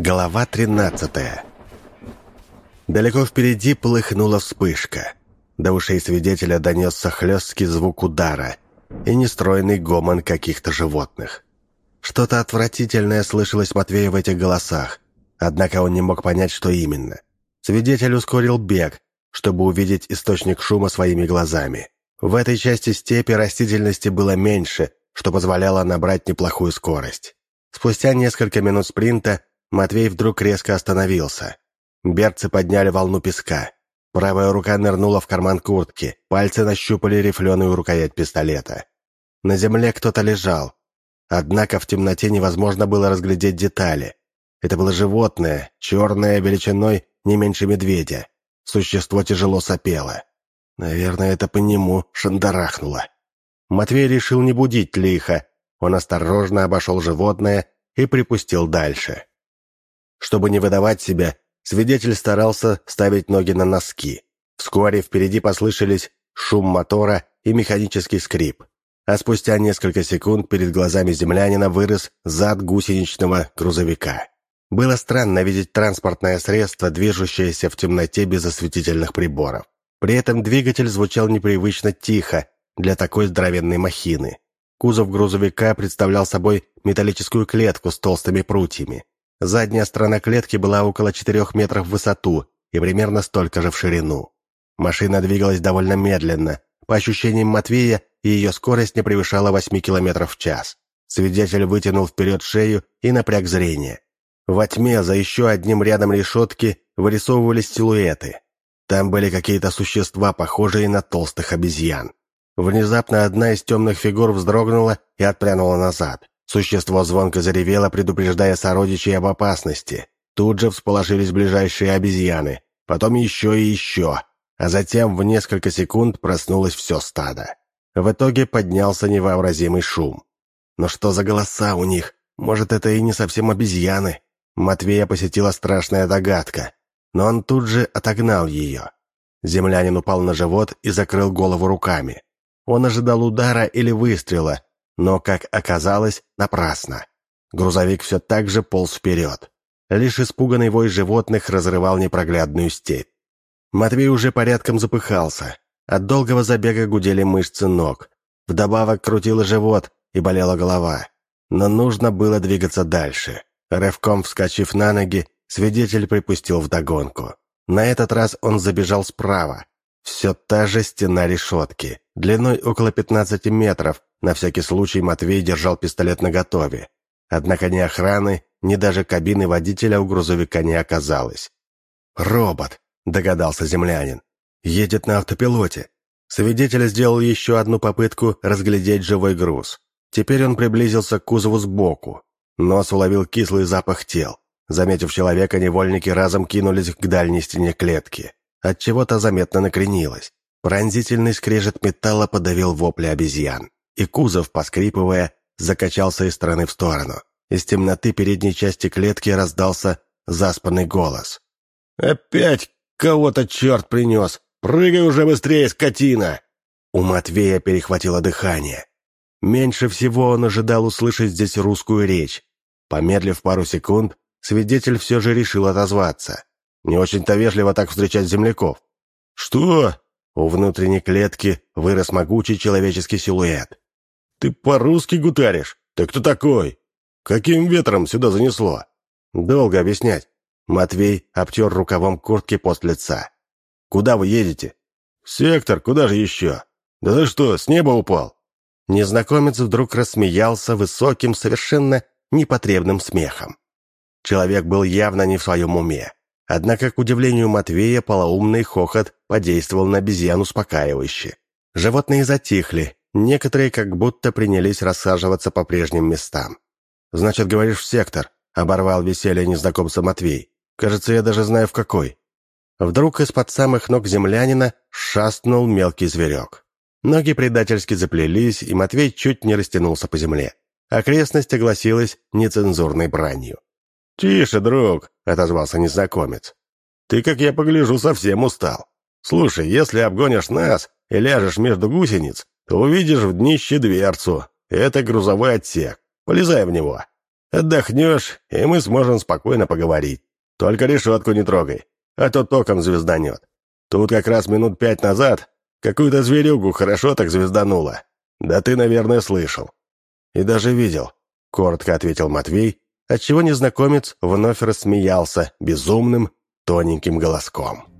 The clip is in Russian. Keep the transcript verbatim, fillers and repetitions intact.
Глава тринадцатая. Далеко впереди полыхнула вспышка. До ушей свидетеля донесся хлесткий звук удара и нестройный гомон каких-то животных. Что-то отвратительное слышалось Матвею в этих голосах, однако он не мог понять, что именно. Свидетель ускорил бег, чтобы увидеть источник шума своими глазами. В этой части степи растительности было меньше, что позволяло набрать неплохую скорость. Спустя несколько минут спринта Матвей вдруг резко остановился. Берцы подняли волну песка. Правая рука нырнула в карман куртки, пальцы нащупали рифленую рукоять пистолета. На земле кто-то лежал. Однако в темноте невозможно было разглядеть детали. Это было животное, черное, величиной не меньше медведя. Существо тяжело сопело. Наверное, это по нему шандарахнуло. Матвей решил не будить лихо. Он осторожно обошел животное и припустил дальше. Чтобы не выдавать себя, свидетель старался ставить ноги на носки. Вскоре впереди послышались шум мотора и механический скрип. А спустя несколько секунд перед глазами землянина вырос зад гусеничного грузовика. Было странно видеть транспортное средство, движущееся в темноте без осветительных приборов. При этом двигатель звучал непривычно тихо для такой здоровенной махины. Кузов грузовика представлял собой металлическую клетку с толстыми прутьями. Задняя сторона клетки была около четырех метров в высоту и примерно столько же в ширину. Машина двигалась довольно медленно. По ощущениям Матвея, ее скорость не превышала восьми километров в час. Свидетель вытянул вперед шею и напряг зрение. Во тьме за еще одним рядом решетки вырисовывались силуэты. Там были какие-то существа, похожие на толстых обезьян. Внезапно одна из темных фигур вздрогнула и отпрянула назад. Существо звонко заревело, предупреждая сородичей об опасности. Тут же всполошились ближайшие обезьяны, потом еще и еще, а затем в несколько секунд проснулось все стадо. В итоге поднялся невообразимый шум. Но что за голоса у них? Может, это и не совсем обезьяны? Матвея посетила страшная догадка, но он тут же отогнал ее. Землянин упал на живот и закрыл голову руками. Он ожидал удара или выстрела, но, как оказалось, напрасно. Грузовик все так же полз вперед. Лишь испуганный вой животных разрывал непроглядную степь. Матвей уже порядком запыхался. От долгого забега гудели мышцы ног. Вдобавок крутило живот и болела голова. Но нужно было двигаться дальше. Рывком вскочив на ноги, свидетель припустил вдогонку. На этот раз он забежал справа. Все та же стена решетки, длиной около пятнадцати метров. На всякий случай Матвей держал пистолет наготове. Однако ни охраны, ни даже кабины водителя у грузовика не оказалось. «Робот», — догадался землянин. «Едет на автопилоте». Свидетель сделал еще одну попытку разглядеть живой груз. Теперь он приблизился к кузову сбоку. Нос уловил кислый запах тел. Заметив человека, невольники разом кинулись к дальней стене клетки. Отчего-то заметно накренилось. Пронзительный скрежет металла подавил вопли обезьян. И кузов, поскрипывая, закачался из стороны в сторону. Из темноты передней части клетки раздался заспанный голос. «Опять кого-то черт принес! Прыгай уже быстрее, скотина!» У Матвея перехватило дыхание. Меньше всего он ожидал услышать здесь русскую речь. Помедлив пару секунд, свидетель все же решил отозваться. Не очень-то вежливо так встречать земляков. «Что?» У внутренней клетки вырос могучий человеческий силуэт. «Ты по-русски гутаришь? Ты кто такой? Каким ветром сюда занесло?» «Долго объяснять». Матвей обтер рукавом куртки пот лица. «Куда вы едете?» «Сектор, куда же еще? Да ты что, с неба упал?» Незнакомец вдруг рассмеялся высоким, совершенно непотребным смехом. Человек был явно не в своем уме. Однако, к удивлению Матвея, полоумный хохот подействовал на обезьян успокаивающе. Животные затихли, некоторые как будто принялись рассаживаться по прежним местам. «Значит, говоришь, в сектор», — оборвал веселье незнакомца Матвей. «Кажется, я даже знаю, в какой». Вдруг из-под самых ног землянина шастнул мелкий зверек. Ноги предательски заплелись, и Матвей чуть не растянулся по земле. Окрестность огласилась нецензурной бранью. «Тише, друг», — отозвался незнакомец. «Ты, как я погляжу, совсем устал. Слушай, если обгонишь нас и ляжешь между гусениц, то увидишь в днище дверцу. Это грузовой отсек. Полезай в него». Отдохнешь, и мы сможем спокойно поговорить. Только решетку не трогай, а то током звезданет. Тут как раз минут пять назад какую-то зверюгу хорошо так звездануло. Да ты, наверное, слышал». «И даже видел», — коротко ответил Матвей, отчего незнакомец вновь рассмеялся безумным, тоненьким голоском.